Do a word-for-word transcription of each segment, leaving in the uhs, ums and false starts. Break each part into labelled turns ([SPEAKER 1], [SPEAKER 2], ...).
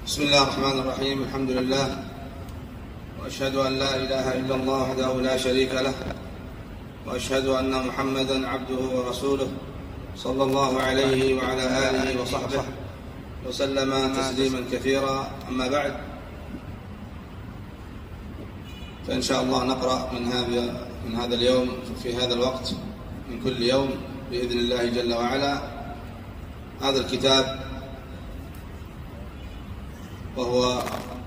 [SPEAKER 1] بسم الله الرحمن الرحيم. الحمد لله، وأشهد أن لا إله إلا الله وحده لا شريك له، وأشهد أن محمدًا عبده ورسوله صلى الله عليه وعلى آله وصحبه وسلم تسليمًا كثيرا. أما بعد، فإن شاء الله نقرأ من هذا من هذا اليوم في هذا الوقت من كل يوم بإذن الله جل وعلا هذا الكتاب، وهو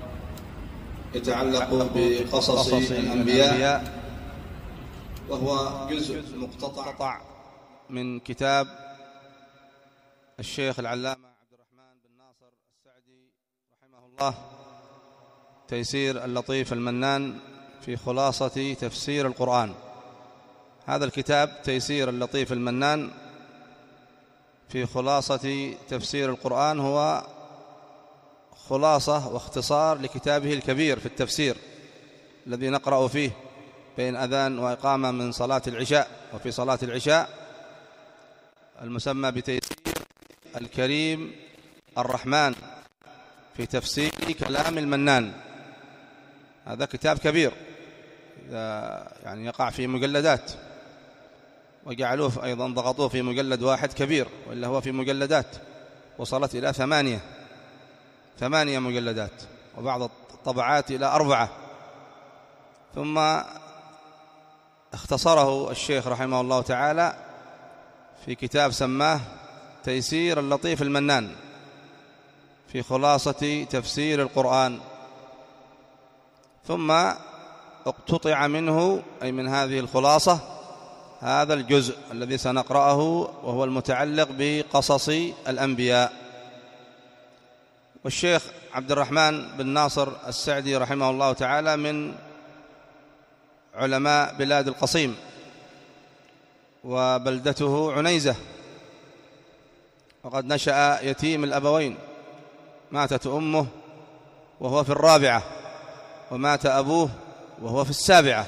[SPEAKER 1] يتعلق بقصص الأنبياء، وهو جزء مقتطع من كتاب الشيخ العلامة عبد الرحمن بن ناصر السعدي رحمه الله، تيسير اللطيف المنان في خلاصة تفسير القرآن. هذا الكتاب تيسير اللطيف المنان في خلاصة تفسير القرآن هو خلاصة واختصار لكتابه الكبير في التفسير الذي نقرأ فيه بين أذان وإقامة من صلاة العشاء، وفي صلاة العشاء المسمى بتيسير الكريم الرحمن في تفسير كلام المنان. هذا كتاب كبير يعني يقع في مجلدات، وجعلوه أيضا ضغطوه في مجلد واحد كبير، وإلا هو في مجلدات وصلت إلى ثمانية ثمانية مجلدات، وبعض الطبعات إلى أربعة. ثم اختصره الشيخ رحمه الله تعالى في كتاب سماه تيسير اللطيف المنان في خلاصة تفسير القرآن. ثم اقتطع منه، أي من هذه الخلاصة، هذا الجزء الذي سنقرأه، وهو المتعلق بقصص الأنبياء. والشيخ عبد الرحمن بن ناصر السعدي رحمه الله تعالى من علماء بلاد القصيم، وبلدته عنيزة، وقد نشأ يتيم الأبوين، ماتت أمه وهو في الرابعة، ومات أبوه وهو في السابعة،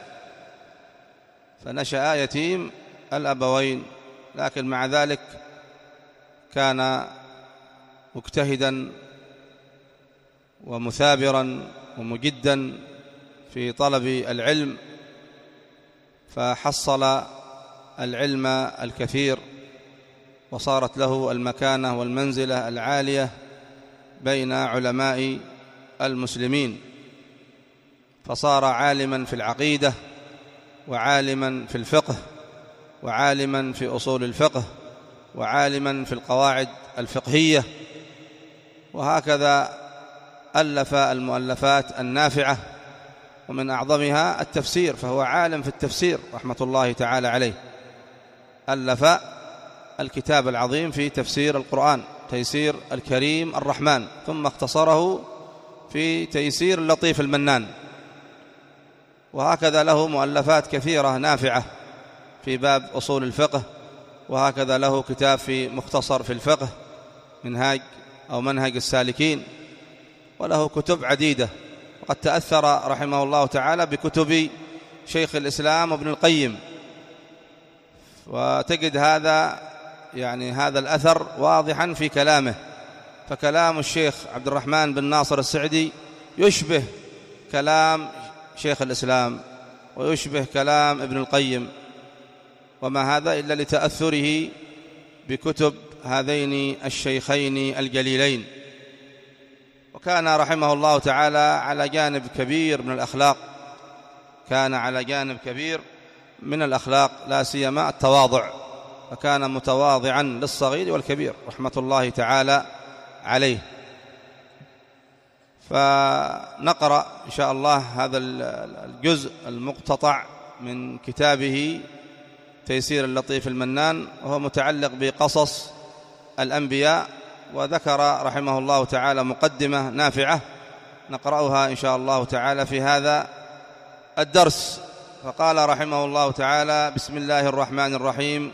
[SPEAKER 1] فنشأ يتيم الأبوين، لكن مع ذلك كان مجتهدا ومثابرا ومجدا في طلب العلم، فحصل العلم الكثير، وصارت له المكانة والمنزلة العالية بين علماء المسلمين، فصار عالما في العقيدة، وعالما في الفقه، وعالما في أصول الفقه، وعالما في القواعد الفقهية، وهكذا ألف المؤلفات النافعة، ومن أعظمها التفسير، فهو عالم في التفسير رحمة الله تعالى عليه. ألف الكتاب العظيم في تفسير القرآن، تيسير الكريم الرحمن، ثم اختصره في تيسير اللطيف المنان. وهكذا له مؤلفات كثيرة نافعة في باب أصول الفقه، وهكذا له كتاب في مختصر في الفقه، منهاج أو منهج السالكين، وله كتب عديدة. وقد تأثر رحمه الله تعالى بكتب شيخ الإسلام ابن القيم، وتجد هذا يعني هذا الأثر واضحا في كلامه. فكلام الشيخ عبد الرحمن بن ناصر السعدي يشبه كلام شيخ الإسلام، ويشبه كلام ابن القيم، وما هذا إلا لتأثره بكتب هذين الشيخين الجليلين. وكان رحمه الله تعالى على جانب كبير من الأخلاق، كان على جانب كبير من الأخلاق، لا سيما التواضع، فكان متواضعا للصغير والكبير رحمة الله تعالى عليه. فنقرأ إن شاء الله هذا الجزء المقتطع من كتابه تيسير اللطيف المنان، وهو متعلق بقصص الأنبياء. وذكر رحمه الله تعالى مقدمة نافعة نقرأها إن شاء الله تعالى في هذا الدرس. فقال رحمه الله تعالى: بسم الله الرحمن الرحيم.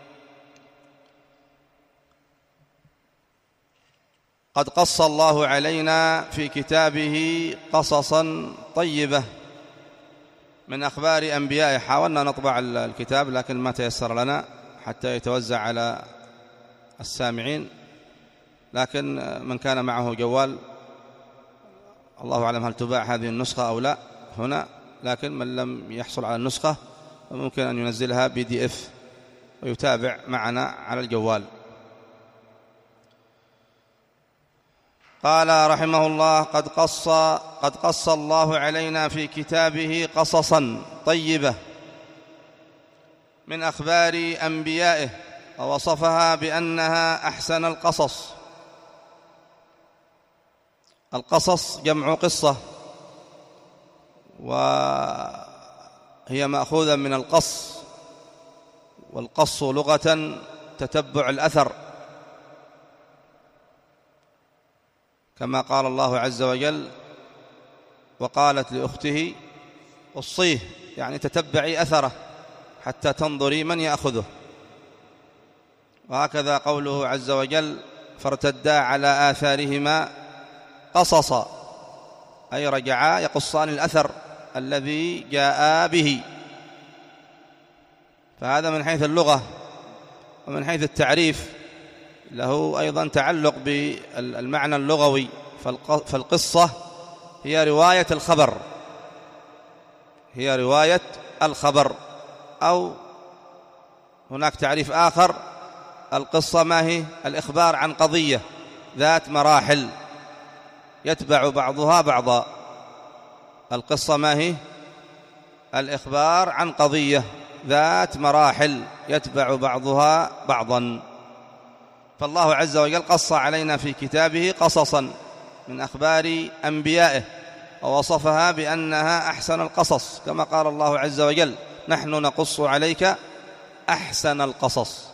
[SPEAKER 1] قد قص الله علينا في كتابه قصصا طيبة من أخبار أنبيائه. حاولنا نطبع الكتاب لكن ما تيسر لنا حتى يتوزع على السامعين، لكن من كان معه جوال الله أعلم هل تباع هذه النسخة أو لا هنا، لكن من لم يحصل على النسخة ممكن أن ينزلها بي دي إف ويتابع معنا على الجوال. قال رحمه الله: قد قص قد قص الله علينا في كتابه قصصا طيبة من أخبار أنبيائه، ووصفها بأنها أحسن القصص. القصص جمع قصة، وهي مأخوذة من القص، والقص لغة تتبع الأثر، كما قال الله عز وجل: وقالت لأخته قصيه، يعني تتبعي أثره حتى تنظري من يأخذه. وهكذا قوله عز وجل: فارتدا على آثارهما قصصا، أي رجعا يقصان الأثر الذي جاء به. فهذا من حيث اللغة. ومن حيث التعريف له أيضا تعلق بالمعنى اللغوي، فالقصة هي رواية الخبر، هي رواية الخبر. أو هناك تعريف آخر: القصة ما هي؟ الإخبار عن قضية ذات مراحل يتبع بعضها بعضا. القصة ما هي؟ الإخبار عن قضية ذات مراحل يتبع بعضها بعضا. فالله عز وجل قص علينا في كتابه قصصا من أخبار أنبيائه، ووصفها بأنها أحسن القصص، كما قال الله عز وجل: نحن نقص عليك أحسن القصص.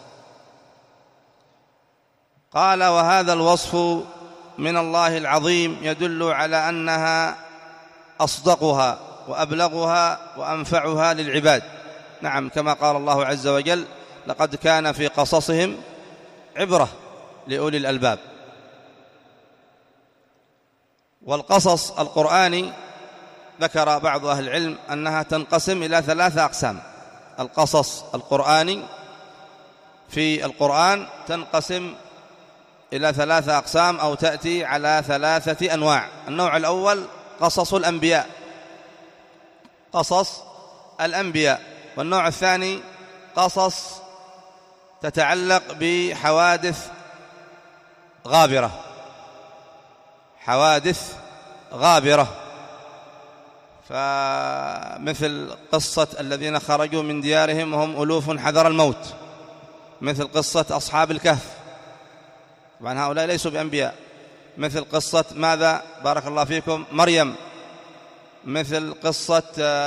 [SPEAKER 1] قال: وهذا الوصف من الله العظيم يدل على أنها أصدقها وأبلغها وأنفعها للعباد. نعم، كما قال الله عز وجل: لقد كان في قصصهم عبرة لأولي الألباب. والقصص القرآني ذكر بعض أهل العلم أنها تنقسم إلى ثلاثة أقسام. القصص القرآني في القرآن تنقسم إلى ثلاثة أقسام، أو تأتي على ثلاثة أنواع. النوع الأول قصص الأنبياء، قصص الأنبياء. والنوع الثاني قصص تتعلق بحوادث غابرة، حوادث غابرة، فمثل قصة الذين خرجوا من ديارهم وهم ألوف حذر الموت، مثل قصة أصحاب الكهف، طبعا هؤلاء ليسوا بأنبياء. مثل قصة ماذا؟ بارك الله فيكم، مريم. مثل قصة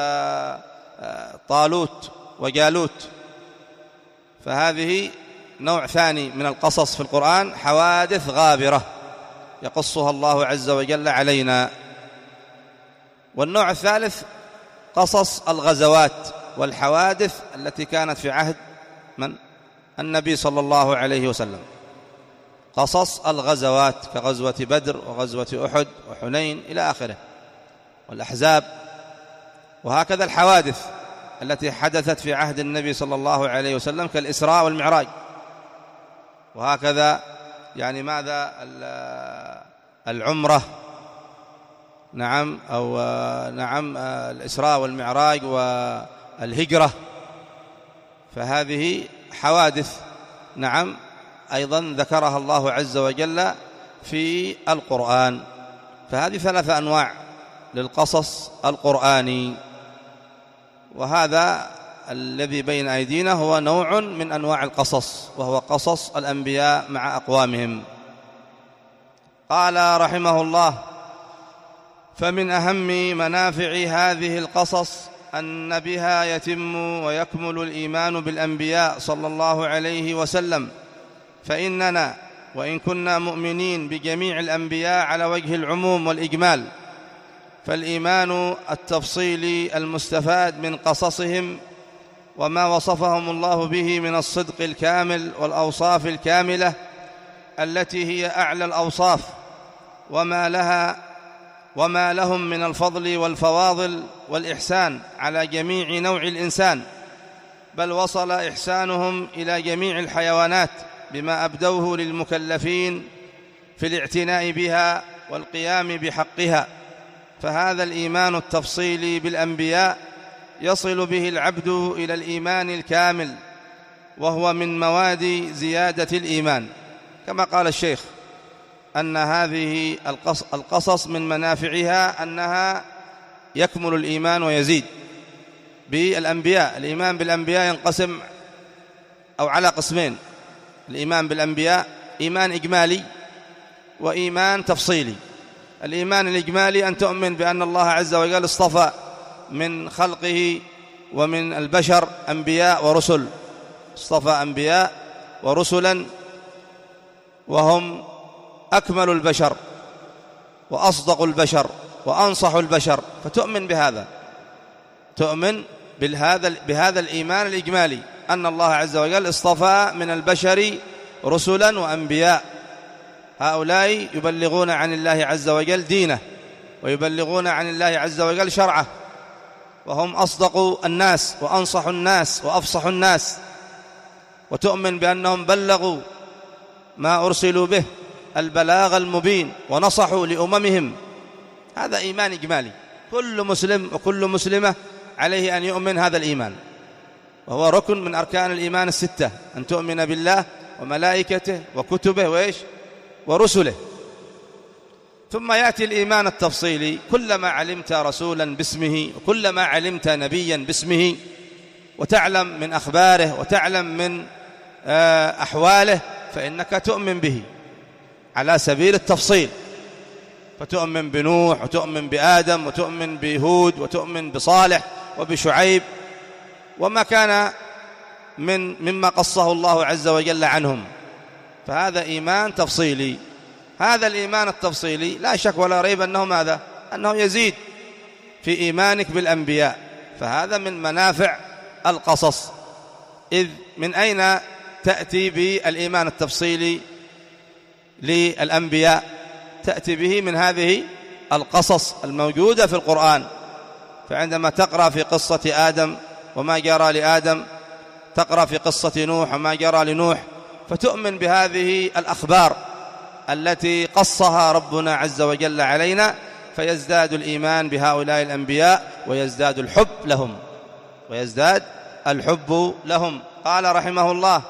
[SPEAKER 1] طالوت وجالوت. فهذه نوع ثاني من القصص في القرآن، حوادث غابرة يقصها الله عز وجل علينا. والنوع الثالث قصص الغزوات والحوادث التي كانت في عهد من؟ النبي صلى الله عليه وسلم. قصص الغزوات كغزوة بدر وغزوة أحد وحنين إلى آخره، والأحزاب. وهكذا الحوادث التي حدثت في عهد النبي صلى الله عليه وسلم كالإسراء والمعراج. وهكذا يعني ماذا؟ العمرة، نعم، أو نعم الإسراء والمعراج والهجرة. فهذه حوادث، نعم، أيضا ذكرها الله عز وجل في القرآن. فهذه ثلاثة أنواع للقصص القرآني، وهذا الذي بين أيدينا هو نوع من أنواع القصص، وهو قصص الأنبياء مع أقوامهم. قال رحمه الله: فمن أهم منافع هذه القصص أن بها يتم ويكمل الإيمان بالأنبياء صلى الله عليه وسلم، فإننا وإن كنا مؤمنين بجميع الأنبياء على وجه العموم والإجمال، فالإيمان التفصيلي المستفاد من قصصهم وما وصفهم الله به من الصدق الكامل والأوصاف الكاملة التي هي أعلى الأوصاف، وما لها وما لهم من الفضل والفواضل والإحسان على جميع نوع الإنسان، بل وصل إحسانهم إلى جميع الحيوانات بما أبدوه للمكلفين في الاعتناء بها والقيام بحقها، فهذا الإيمان التفصيلي بالأنبياء يصل به العبد إلى الإيمان الكامل، وهو من مواد زيادة الإيمان، كما قال الشيخ أن هذه القصص من منافعها أنها يكمل الإيمان ويزيد بالأنبياء. الإيمان بالأنبياء ينقسم أو على قسمين: الإيمان بالأنبياء إيمان إجمالي وإيمان تفصيلي. الإيمان الإجمالي أن تؤمن بأن الله عز وجل اصطفى من خلقه ومن البشر أنبياء ورسل، اصطفى أنبياء ورسلا وهم أكمل البشر وأصدق البشر وأنصح البشر، فتؤمن بهذا، تؤمن بهذا بهذا الإيمان الإجمالي أن الله عز وجل اصطفى من البشر رسلا وأنبياء، هؤلاء يبلغون عن الله عز وجل دينه ويبلغون عن الله عز وجل شرعه، وهم أصدق الناس وأنصح الناس وأفصح الناس، وتؤمن بأنهم بلغوا ما أرسلوا به البلاغ المبين ونصحوا لأممهم. هذا إيمان إجمالي، كل مسلم وكل مسلمة عليه أن يؤمن هذا الإيمان، وهو ركن من أركان الإيمان الستة: أن تؤمن بالله وملائكته وكتبه وإيش ورسله. ثم يأتي الإيمان التفصيلي: كلما علمت رسولا باسمه وكلما علمت نبيا باسمه وتعلم من أخباره وتعلم من أحواله فإنك تؤمن به على سبيل التفصيل، فتؤمن بنوح وتؤمن بآدم وتؤمن بهود وتؤمن بصالح وبشعيب وما كان من مما قصه الله عز وجل عنهم، فهذا إيمان تفصيلي. هذا الإيمان التفصيلي لا شك ولا ريب أنه ماذا؟ أنه يزيد في إيمانك بالأنبياء، فهذا من منافع القصص. إذ من أين تأتي بالإيمان التفصيلي للأنبياء؟ تأتي به من هذه القصص الموجودة في القرآن. فعندما تقرأ في قصة آدم وما جرى لآدم، تقرأ في قصة نوح وما جرى لنوح، فتؤمن بهذه الأخبار التي قصها ربنا عز وجل علينا، فيزداد الإيمان بهؤلاء الأنبياء ويزداد الحب لهم ويزداد الحب لهم. قال رحمه الله: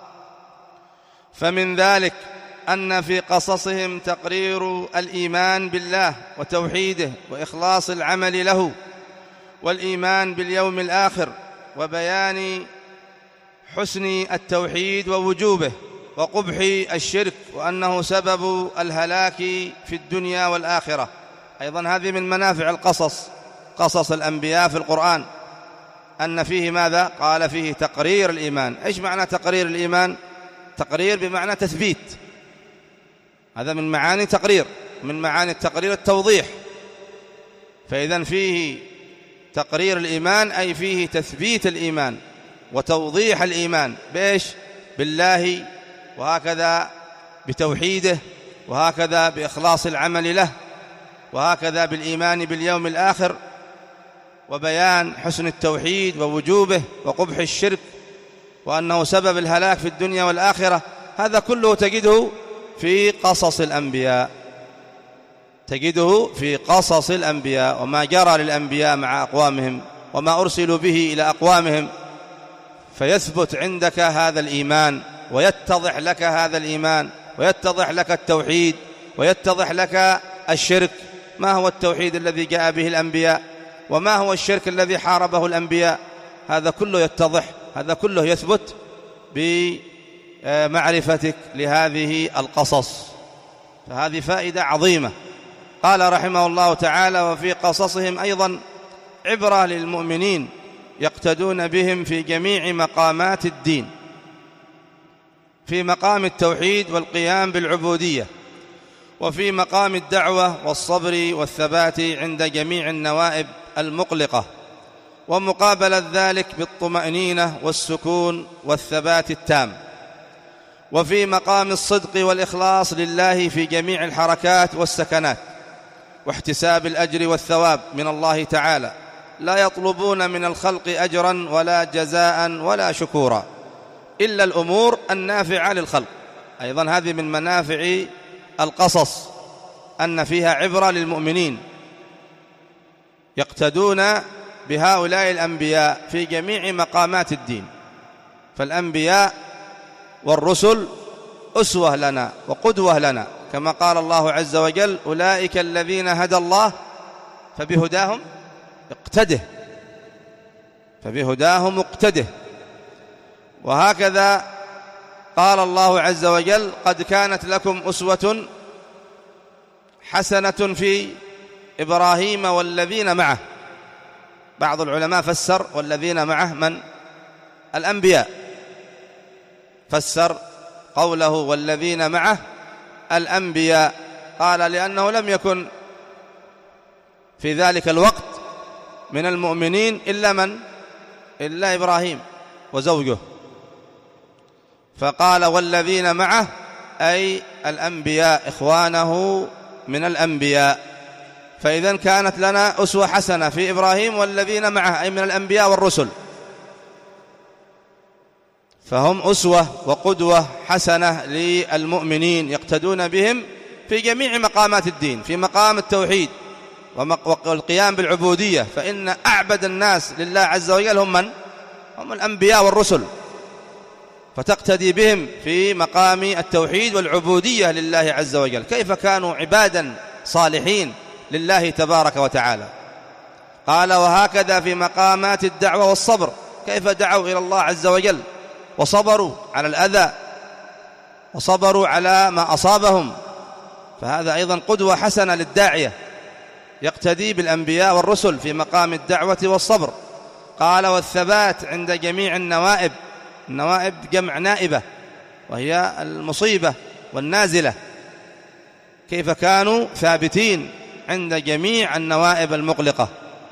[SPEAKER 1] فمن ذلك أن في قصصهم تقرير الإيمان بالله وتوحيده وإخلاص العمل له والإيمان باليوم الآخر، وبيان حسن التوحيد ووجوبه وقبح الشرك وأنه سبب الهلاك في الدنيا والآخرة. أيضا هذه من منافع القصص، قصص الأنبياء في القرآن، أن فيه ماذا؟ قال فيه تقرير الإيمان. إيش معنى تقرير الإيمان؟ تقرير بمعنى تثبيت، هذا من معاني تقرير، من معاني التقرير التوضيح. فإذن فيه تقرير الإيمان أي فيه تثبيت الإيمان وتوضيح الإيمان بإيش؟ بالله، وهكذا بتوحيده، وهكذا بإخلاص العمل له، وهكذا بالإيمان باليوم الآخر، وبيان حسن التوحيد ووجوبه وقبح الشرك وأنه سبب الهلاك في الدنيا والآخرة. هذا كله تجده في قصص الأنبياء، تجده في قصص الأنبياء وما جرى للأنبياء مع أقوامهم وما أرسلوا به إلى أقوامهم، فيثبت عندك هذا الإيمان ويتضح لك هذا الإيمان ويتضح لك التوحيد ويتضح لك الشرك، ما هو التوحيد الذي جاء به الأنبياء وما هو الشرك الذي حاربه الأنبياء، هذا كله يتضح، هذا كله يثبت بمعرفتك لهذه القصص. فهذه فائدة عظيمة. قال رحمه الله تعالى: وفي قصصهم أيضا عبرة للمؤمنين يقتدون بهم في جميع مقامات الدين، في مقام التوحيد والقيام بالعبودية، وفي مقام الدعوة والصبر والثبات عند جميع النوائب المقلقة، ومقابلة ذلك بالطمأنينة والسكون والثبات التام، وفي مقام الصدق والإخلاص لله في جميع الحركات والسكنات، واحتساب الأجر والثواب من الله تعالى، لا يطلبون من الخلق أجرا ولا جزاء ولا شكورا إلا الأمور النافعة للخلق. أيضا هذه من منافع القصص أن فيها عبرة للمؤمنين، يقتدون بهؤلاء الأنبياء في جميع مقامات الدين. فالأنبياء والرسل أسوة لنا وقدوة لنا، كما قال الله عز وجل: أولئك الذين هدى الله فبهداهم اقتده، فبهداهم اقتده. وهكذا قال الله عز وجل: قد كانت لكم أسوة حسنة في إبراهيم والذين معه. بعض العلماء فسر والذين معه من؟ الأنبياء، فسر قوله والذين معه الأنبياء، قال لأنه لم يكن في ذلك الوقت من المؤمنين إلا من؟ إلا إبراهيم وزوجه، فقال والذين معه أي الأنبياء إخوانه من الأنبياء. فإذن كانت لنا أسوة حسنة في إبراهيم والذين معه أي من الأنبياء والرسل، فهم أسوة وقدوة حسنة للمؤمنين يقتدون بهم في جميع مقامات الدين، في مقام التوحيد والقيام بالعبودية، فإن أعبد الناس لله عز وجل هم من؟ هم الأنبياء والرسل، فتقتدي بهم في مقام التوحيد والعبودية لله عز وجل، كيف كانوا عبادا صالحين لله تبارك وتعالى. قال: وهكذا في مقامات الدعوة والصبر، كيف دعوا إلى الله عز وجل وصبروا على الأذى وصبروا على ما أصابهم، فهذا أيضا قدوة حسنة للداعية يقتدي بالأنبياء والرسل في مقام الدعوة والصبر. قال: والثبات عند جميع النوائب. النوائب جمع نائبة وهي المصيبة والنازلة، كيف كانوا ثابتين عند جميع النوائب المقلقة.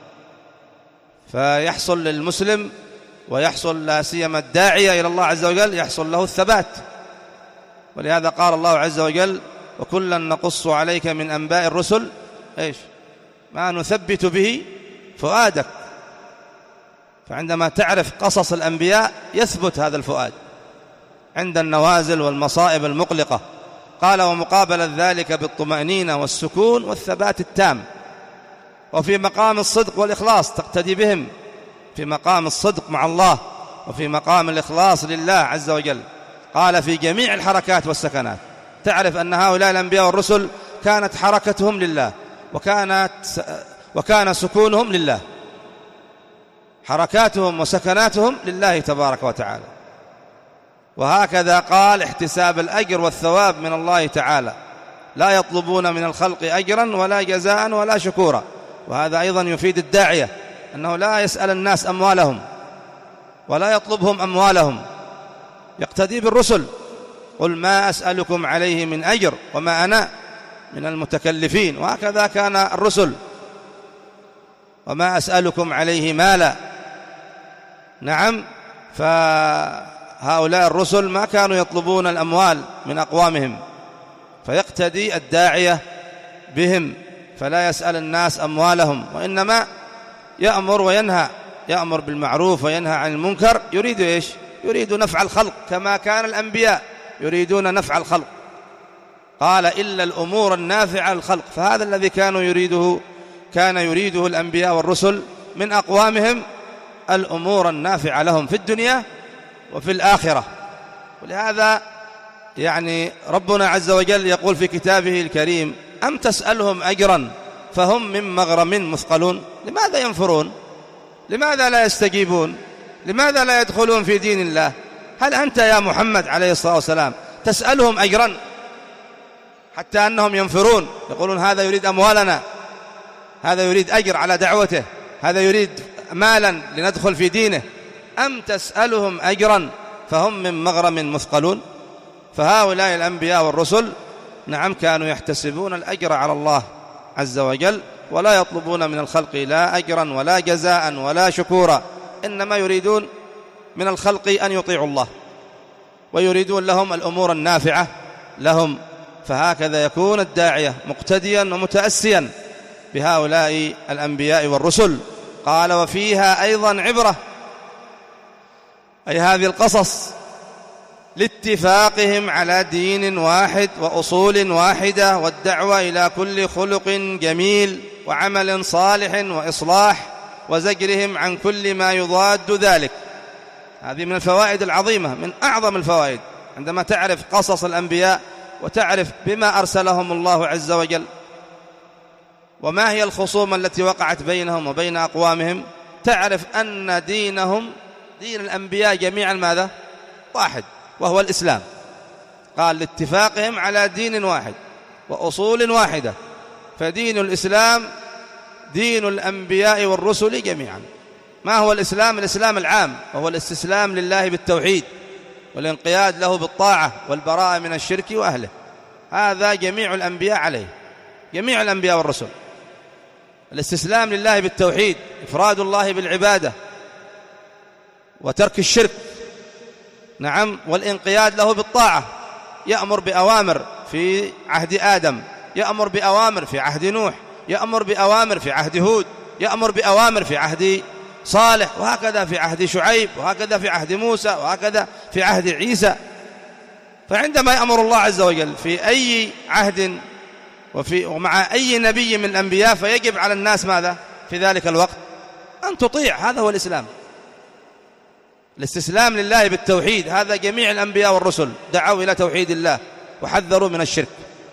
[SPEAKER 1] فيحصل للمسلم ويحصل لا سيما الداعية إلى الله عز وجل يحصل له الثبات، ولهذا قال الله عز وجل: وكلا نقص عليك من أنباء الرسل إيش ما نثبت به فؤادك. فعندما تعرف قصص الأنبياء يثبت هذا الفؤاد عند النوازل والمصائب المقلقة. قال: ومقابل ذلك بالطمأنينة والسكون والثبات التام. وفي مقام الصدق والإخلاص تقتدي بهم، في مقام الصدق مع الله وفي مقام الإخلاص لله عز وجل. قال: في جميع الحركات والسكنات تعرف أن هؤلاء الأنبياء والرسل كانت حركتهم لله، وكانت وكان سكونهم لله، حركاتهم وسكناتهم لله تبارك وتعالى. وهكذا قال: احتساب الأجر والثواب من الله تعالى، لا يطلبون من الخلق أجرا ولا جزاء ولا شكورا. وهذا أيضا يفيد الداعية أنه لا يسأل الناس أموالهم ولا يطلبهم أموالهم، يقتدي بالرسل: قل ما أسألكم عليه من أجر وما أنا من المتكلفين. وهكذا كان الرسل: وما أسألكم عليه مالا. نعم، فهؤلاء الرسل ما كانوا يطلبون الأموال من أقوامهم، فيقتدي الداعية بهم فلا يسأل الناس أموالهم، وإنما يأمر وينهى، يأمر بالمعروف وينهى عن المنكر، يريد إيش؟ يريد نفع الخلق، كما كان الأنبياء يريدون نفع الخلق. قال: إلا الأمور النافعة للخلق. فهذا الذي كانوا يريده كان يريده الأنبياء والرسل من أقوامهم، الأمور النافعة لهم في الدنيا وفي الآخرة. ولهذا يعني ربنا عز وجل يقول في كتابه الكريم: أم تسألهم أجرا فهم من مغرم مثقلون. لماذا ينفرون؟ لماذا لا يستجيبون؟ لماذا لا يدخلون في دين الله؟ هل أنت يا محمد عليه الصلاة والسلام تسألهم أجرا حتى أنهم ينفرون، يقولون هذا يريد أموالنا، هذا يريد أجر على دعوته، هذا يريد مالا لندخل في دينه؟ أم تسألهم أجرا فهم من مغرم مثقلون. فهؤلاء الأنبياء والرسل نعم كانوا يحتسبون الأجر على الله عز وجل، ولا يطلبون من الخلق لا أجرا ولا جزاء ولا شكورا، إنما يريدون من الخلق أن يطيعوا الله، ويريدون لهم الأمور النافعة لهم. فهكذا يكون الداعية مقتديا ومتأسيا بهؤلاء الأنبياء والرسل. قال: وفيها أيضا عبرة، أي هذه القصص لاتفاقهم على دين واحد وأصول واحدة والدعوة إلى كل خلق جميل وعمل صالح وإصلاح وزجرهم عن كل ما يضاد ذلك. هذه من الفوائد العظيمة، من أعظم الفوائد عندما تعرف قصص الأنبياء وتعرف بما أرسلهم الله عز وجل وما هي الخصوم التي وقعت بينهم وبين أقوامهم، تعرف أن دينهم دين الأنبياء جميعا ماذا؟ واحد، وهو الإسلام. قال لاتفاقهم على دين واحد وأصول واحدة، فدين الإسلام دين الأنبياء والرسل جميعا. ما هو الإسلام؟ الإسلام العام، وهو الاستسلام لله بالتوحيد والانقياد له بالطاعة والبراءة من الشرك وأهله. هذا جميع الأنبياء عليه، جميع الأنبياء والرسل، الاستسلام لله بالتوحيد، إفراد الله بالعبادة وترك الشرك، نعم، والانقياد له بالطاعة. يأمر بأوامر في عهد آدم، يأمر بأوامر في عهد نوح، يأمر بأوامر في عهد هود، يأمر بأوامر في عهد صالح، وهكذا في عهد شعيب، وهكذا في عهد موسى، وهكذا في عهد عيسى. فعندما يأمر الله عز وجل في أي عهد وفي ومع أي نبي من الأنبياء، فيجب على الناس ماذا في ذلك الوقت؟ أن تطيع. هذا هو الإسلام، الاستسلام لله بالتوحيد. هذا جميع الأنبياء والرسل دعوا إلى توحيد الله وحذروا من الشرك.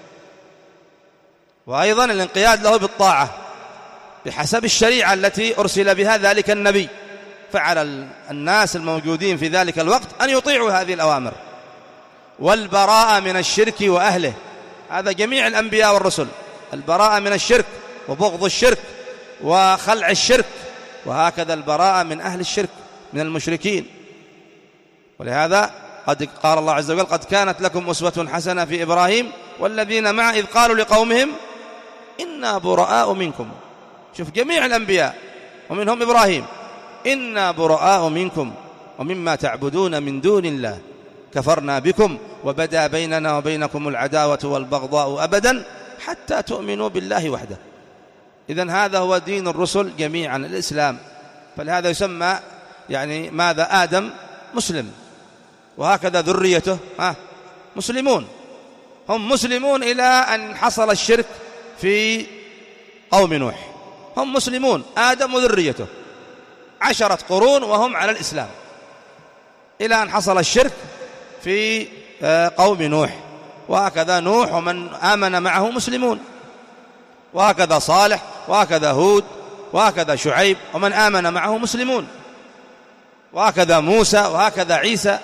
[SPEAKER 1] وأيضا الانقياد له بالطاعة بحسب الشريعة التي أرسل بها ذلك النبي. فعلى الناس الموجودين في ذلك الوقت أن يطيعوا هذه الأوامر. والبراءة من الشرك وأهله، هذا جميع الأنبياء والرسل، البراءة من الشرك وبغض الشرك وخلع الشرك، وهكذا البراءة من أهل الشرك من المشركين. ولهذا قد قال الله عز وجل: قد كانت لكم أسوة حسنة في إبراهيم والذين معه إذ قالوا لقومهم إنا براء منكم. شوف جميع الأنبياء ومنهم إبراهيم: إنا براء منكم ومما تعبدون من دون الله كفرنا بكم وبدا بيننا وبينكم العداوة والبغضاء أبدا حتى تؤمنوا بالله وحده. إذن هذا هو دين الرسل جميعا، الإسلام. فلهذا يسمى يعني ماذا؟ آدم مسلم، وهكذا ذريته ها مسلمون، هم مسلمون إلى أن حصل الشرك في قوم نوح. هم مسلمون آدم وذريته عشرة قرون وهم على الإسلام، إلى أن حصل الشرك في قوم نوح. وهكذا نوح ومن آمن معه مسلمون، وهكذا صالح، وهكذا هود، وهكذا شعيب ومن آمن معه مسلمون، وهكذا موسى، وهكذا عيسى.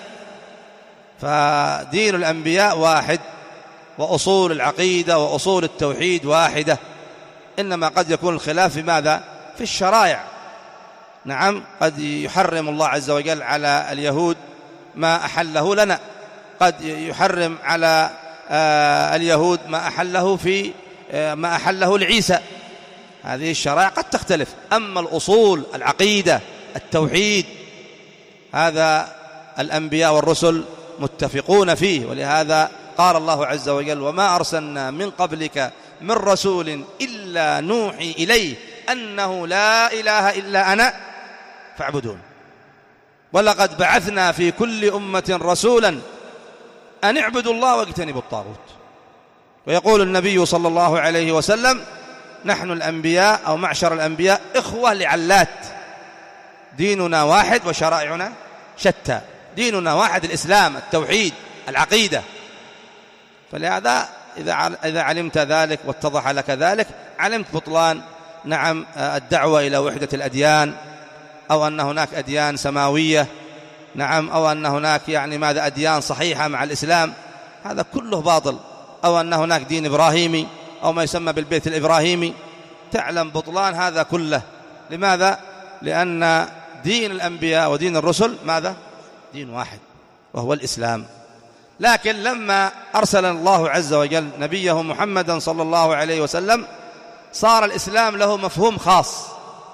[SPEAKER 1] فدين الأنبياء واحد، وأصول العقيدة وأصول التوحيد واحدة، إنما قد يكون الخلاف في ماذا؟ في الشرائع. نعم، قد يحرم الله عز وجل على اليهود ما أحله لنا، قد يحرم على اليهود ما أحله في ما أحله لعيسى. هذه الشرائع قد تختلف. أما الأصول العقيدة التوحيد هذا الأنبياء والرسل متفقون فيه. ولهذا قال الله عز وجل: وما أرسلنا من قبلك من رسول إلا نوحي إليه أنه لا إله إلا أنا فاعبدون ولقد بعثنا في كل أمة رسولا أن اعبدوا الله واجتنبوا الطاغوت. ويقول النبي صلى الله عليه وسلم: نحن الأنبياء أو معشر الأنبياء إخوة لعلات، ديننا واحد وشرائعنا شتى. ديننا واحد، الإسلام، التوحيد، العقيدة. فلهذا إذا علمت ذلك واتضح لك ذلك، علمت بطلان نعم الدعوة إلى وحدة الأديان، أو أن هناك أديان سماوية، نعم، أو أن هناك يعني ماذا أديان صحيحة مع الإسلام. هذا كله باطل. أو أن هناك دين إبراهيمي أو ما يسمى بالبيت الإبراهيمي. تعلم بطلان هذا كله. لماذا؟ لأن دين الأنبياء ودين الرسل ماذا؟ دين واحد، وهو الإسلام. لكن لما أرسل الله عز وجل نبيه محمدا صلى الله عليه وسلم، صار الإسلام له مفهوم خاص.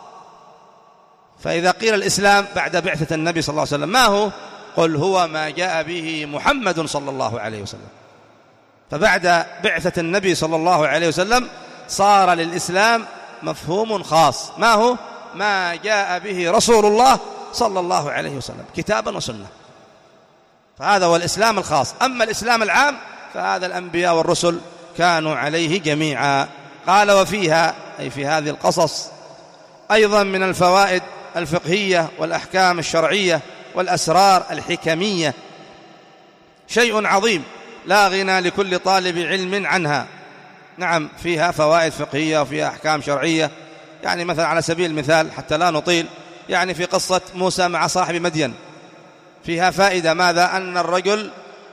[SPEAKER 1] فإذا قيل الإسلام بعد بعثة النبي صلى الله عليه وسلم، ما هو؟ قل هو ما جاء به محمد صلى الله عليه وسلم. فبعد بعثة النبي صلى الله عليه وسلم صار للإسلام مفهوم خاص. ما هو؟ ما جاء به رسول الله صلى الله عليه وسلم كتابا وسنة. فهذا هو الإسلام الخاص. أما الإسلام العام فهذا الأنبياء والرسل كانوا عليه جميعا. قال: وفيها أي في هذه القصص. أيضا من الفوائد الفقهية والأحكام الشرعية والأسرار الحكمية شيء عظيم لا غنى لكل طالب علم عنها. نعم، فيها فوائد فقهية وفيها أحكام شرعية. يعني مثلا على سبيل المثال حتى لا نطيل، يعني في قصة موسى مع صاحب مدين فيها فائدة، ماذا؟ أن الرجل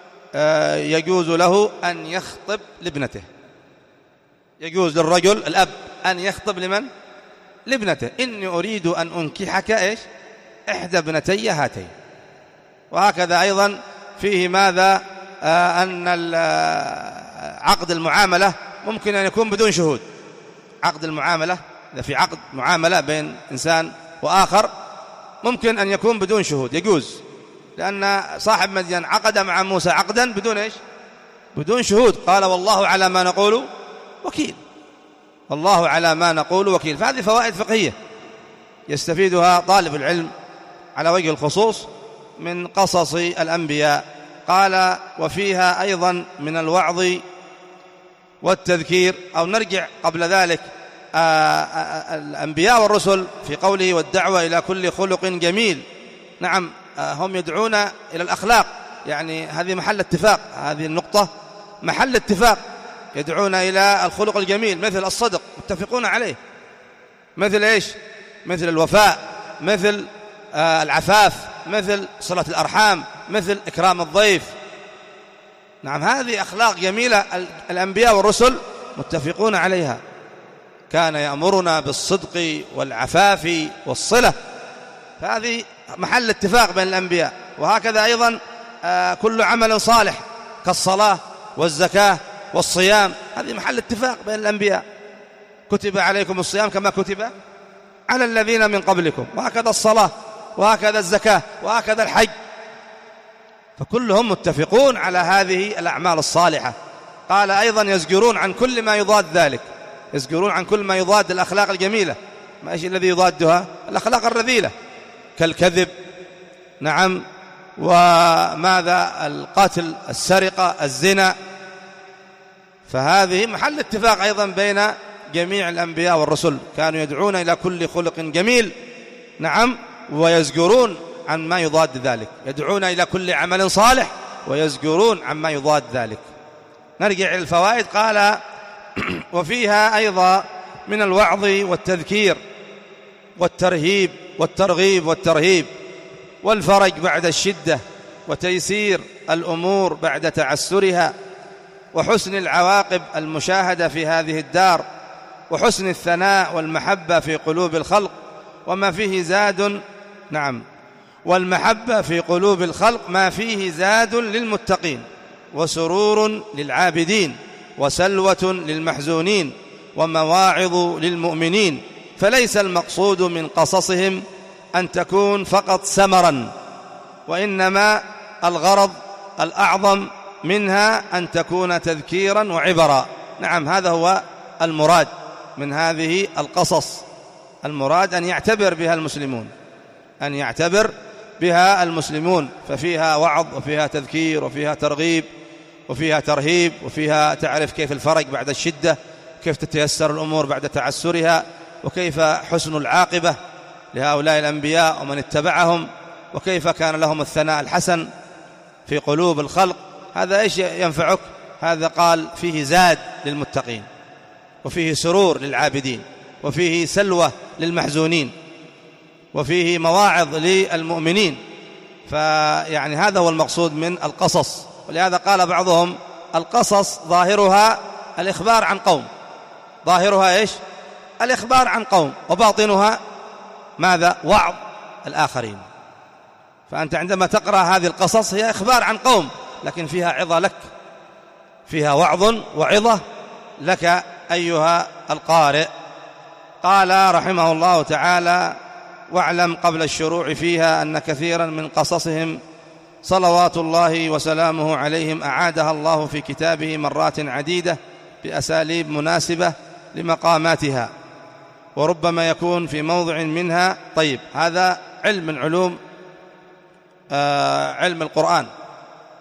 [SPEAKER 1] يجوز له أن يخطب لابنته، يجوز للرجل الأب أن يخطب لمن؟ لابنته، إني أريد أن أنكحك إيش؟ إحدى ابنتي هاتين. وهكذا أيضا فيه ماذا؟ آه أن عقد المعاملة ممكن أن يكون بدون شهود. عقد المعاملة، إذا في عقد معاملة بين إنسان وآخر ممكن أن يكون بدون شهود، يجوز، لأن صاحب مدين عقد مع موسى عقدا بدون إيش؟ بدون شهود. قال والله على ما نقول وكيل، والله على ما نقول وكيل. فهذه فوائد فقهية يستفيدها طالب العلم على وجه الخصوص من قصص الأنبياء. قال وفيها أيضا من الوعظ والتذكير، أو نرجع قبل ذلك آآ آآ الأنبياء والرسل في قوله والدعوة إلى كل خلق جميل. نعم، هم يدعون إلى الأخلاق، يعني هذه محل اتفاق، هذه النقطة محل اتفاق، يدعون إلى الخلق الجميل مثل الصدق، متفقون عليه، مثل إيش؟ مثل الوفاء، مثل آه العفاف، مثل صلة الأرحام، مثل إكرام الضيف. نعم، هذه أخلاق جميلة الأنبياء والرسل متفقون عليها. كان يأمرنا بالصدق والعفاف والصلة، فهذه محل اتفاق بين الأنبياء. وهكذا أيضا آه كل عمل صالح كالصلاة والزكاة والصيام، هذه محل اتفاق بين الأنبياء. كتب عليكم الصيام كما كتب على الذين من قبلكم، وهكذا الصلاة، وهكذا الزكاة، وهكذا الحج، فكلهم متفقون على هذه الأعمال الصالحة. قال أيضا يزجرون عن كل ما يضاد ذلك، يزجرون عن كل ما يضاد الأخلاق الجميلة. ما إيش الذي يضادها؟ الأخلاق الرذيلة كالكذب، نعم، وماذا؟ القتل، السرقة، الزنا. فهذه محل اتفاق أيضا بين جميع الأنبياء والرسل، كانوا يدعون إلى كل خلق جميل، نعم، ويزجرون عن ما يضاد ذلك، يدعون إلى كل عمل صالح ويزجرون عن ما يضاد ذلك. نرجع إلى الفوائد. قال وفيها أيضا من الوعظ والتذكير والترهيب والترغيب والترهيب، والفرج بعد الشدة، وتيسير الأمور بعد تعسرها، وحسن العواقب المشاهدة في هذه الدار، وحسن الثناء والمحبة في قلوب الخلق، وما فيه زاد، نعم، والمحبة في قلوب الخلق ما فيه زاد للمتقين، وسرور للعابدين، وسلوة للمحزونين، ومواعظ للمؤمنين. فليس المقصود من قصصهم أن تكون فقط سمرا، وإنما الغرض الأعظم منها أن تكون تذكيرا وعبرا. نعم، هذا هو المراد من هذه القصص، المراد أن يعتبر بها المسلمون، أن يعتبر بها المسلمون، ففيها وعظ وفيها تذكير وفيها ترغيب وفيها ترهيب، وفيها تعرف كيف الفرج بعد الشدة، كيف تتيسر الأمور بعد تعسرها، وكيف حسن العاقبة لهؤلاء الأنبياء ومن اتبعهم، وكيف كان لهم الثناء الحسن في قلوب الخلق. هذا إيش ينفعك؟ هذا قال فيه زاد للمتقين، وفيه سرور للعابدين، وفيه سلوة للمحزونين، وفيه مواعظ للمؤمنين. فيعني هذا هو المقصود من القصص. ولهذا قال بعضهم القصص ظاهرها الإخبار عن قوم، ظاهرها إيش؟ الإخبار عن قوم، وباطنها ماذا؟ وعظ الآخرين. فأنت عندما تقرأ هذه القصص هي إخبار عن قوم، لكن فيها عظة لك، فيها وعظ وعظة لك أيها القارئ. قال رحمه الله تعالى واعلم قبل الشروع فيها أن كثيرا من قصصهم صلوات الله وسلامه عليهم أعادها الله في كتابه مرات عديدة بأساليب مناسبة لمقاماتها، وربما يكون في موضع منها. طيب، هذا علم من علوم آه علم القرآن،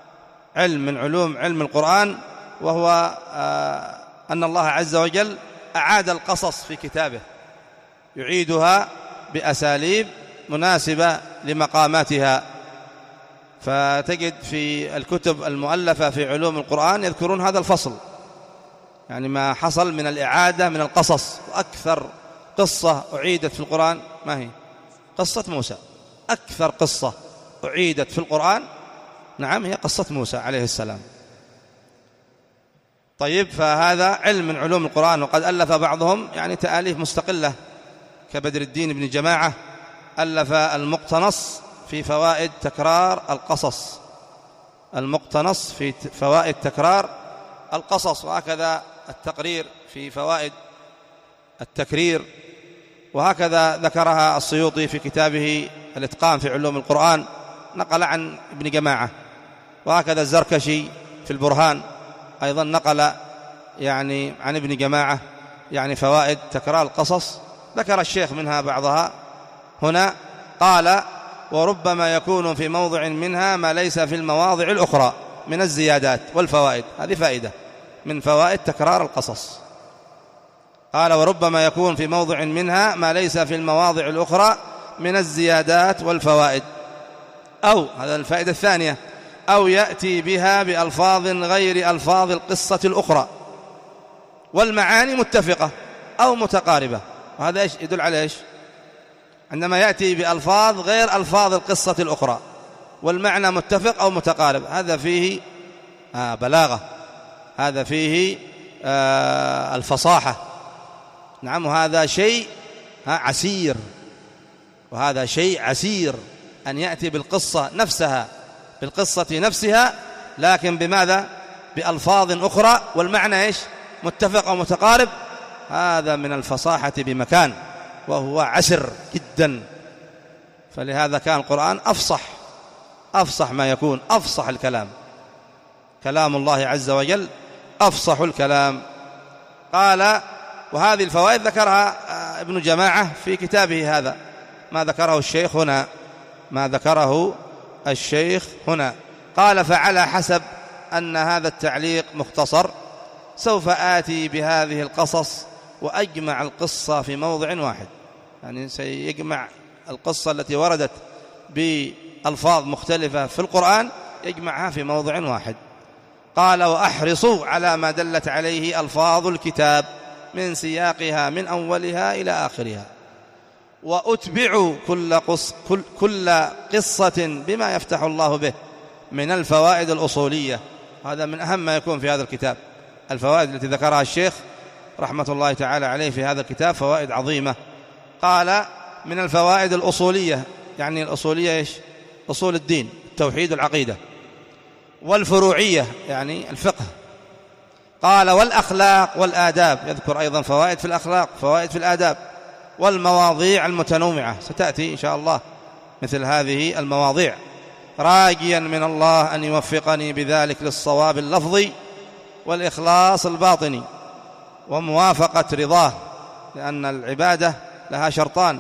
[SPEAKER 1] علم من علوم علم القرآن، وهو آه أن الله عز وجل أعاد القصص في كتابه، يعيدها بأساليب مناسبة لمقاماتها. فتجد في الكتب المؤلفة في علوم القرآن يذكرون هذا الفصل، يعني ما حصل من الإعادة من القصص. وأكثر قصة أعيدت في القرآن ما هي؟ قصة موسى. أكثر قصة أعيدت في القرآن نعم هي قصة موسى عليه السلام. طيب، فهذا علم من علوم القرآن. وقد ألف بعضهم يعني تآليف مستقلة كبدر الدين بن جماعة، ألف المقتنص في فوائد تكرار القصص، المقتنص في فوائد تكرار القصص، وهكذا التقرير في فوائد التكرير، وهكذا ذكرها السيوطي في كتابه الإتقان في علوم القرآن، نقل عن ابن جماعة. وهكذا الزركشي في البرهان أيضا نقل يعني عن ابن جماعة يعني فوائد تكرار القصص، ذكر الشيخ منها بعضها هنا. قال: وربما يكون في موضع منها ما ليس في المواضع الأخرى من الزيادات والفوائد. هذه فائدة من فوائد تكرار القصص. قال: وربما يكون في موضع منها ما ليس في المواضع الأخرى من الزيادات والفوائد. أو هذا الفائدة الثانية، أو يأتي بها بألفاظ غير ألفاظ القصة الأخرى والمعاني متفقة أو متقاربة. وهذا إيش يدل على إيش؟ عندما يأتي بألفاظ غير ألفاظ القصة الأخرى والمعنى متفق أو متقارب، هذا فيه آه بلاغة، هذا فيه آه الفصاحة. نعم، وهذا شيء عسير، وهذا شيء عسير أن يأتي بالقصة نفسها بالقصة نفسها لكن بماذا؟ بألفاظ أخرى والمعنى إيش؟ متفق أو متقارب. هذا من الفصاحة بمكان، وهو عسر جدا. فلهذا كان القرآن أفصح أفصح ما يكون، أفصح الكلام، كلام الله عز وجل أفصح الكلام. قال: وهذه الفوائد ذكرها ابن جماعة في كتابه هذا، ما ذكره الشيخ هنا ما ذكره الشيخ هنا قال: فعلى حسب أن هذا التعليق مختصر سوف آتي بهذه القصص وأجمع القصة في موضع واحد، يعني سيجمع القصة التي وردت بألفاظ مختلفة في القرآن يجمعها في موضع واحد. قال: وأحرص على ما دلت عليه ألفاظ الكتاب من سياقها من أولها إلى آخرها، وأتبع كل, قص كل, كل قصة بما يفتح الله به من الفوائد الأصولية. هذا من أهم ما يكون في هذا الكتاب، الفوائد التي ذكرها الشيخ رحمة الله تعالى عليه في هذا الكتاب فوائد عظيمة. قال: من الفوائد الأصولية، يعني الأصولية إيش؟ أصول الدين، التوحيد العقيدة، والفروعية يعني الفقه. قال: والأخلاق والآداب، يذكر أيضا فوائد في الأخلاق، فوائد في الآداب، والمواضيع المتنوعة، ستأتي إن شاء الله مثل هذه المواضيع، راجيا من الله أن يوفقني بذلك للصواب اللفظي والإخلاص الباطني وموافقة رضاه، لأن العبادة لها شرطان: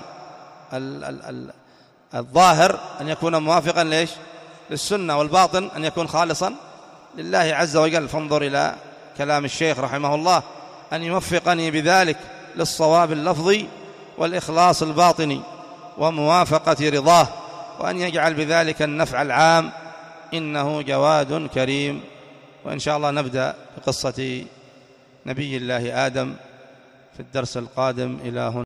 [SPEAKER 1] الظاهر أن يكون موافقا ليش؟ للسنة، والباطن أن يكون خالصا لله عز وجل. فانظر إلى كلام الشيخ رحمه الله: أن يوفقني بذلك للصواب اللفظي والإخلاص الباطني وموافقة رضاه، وأن يجعل بذلك النفع العام، إنه جواد كريم. وإن شاء الله نبدأ بقصة نبي الله آدم في الدرس القادم. إلى هنا.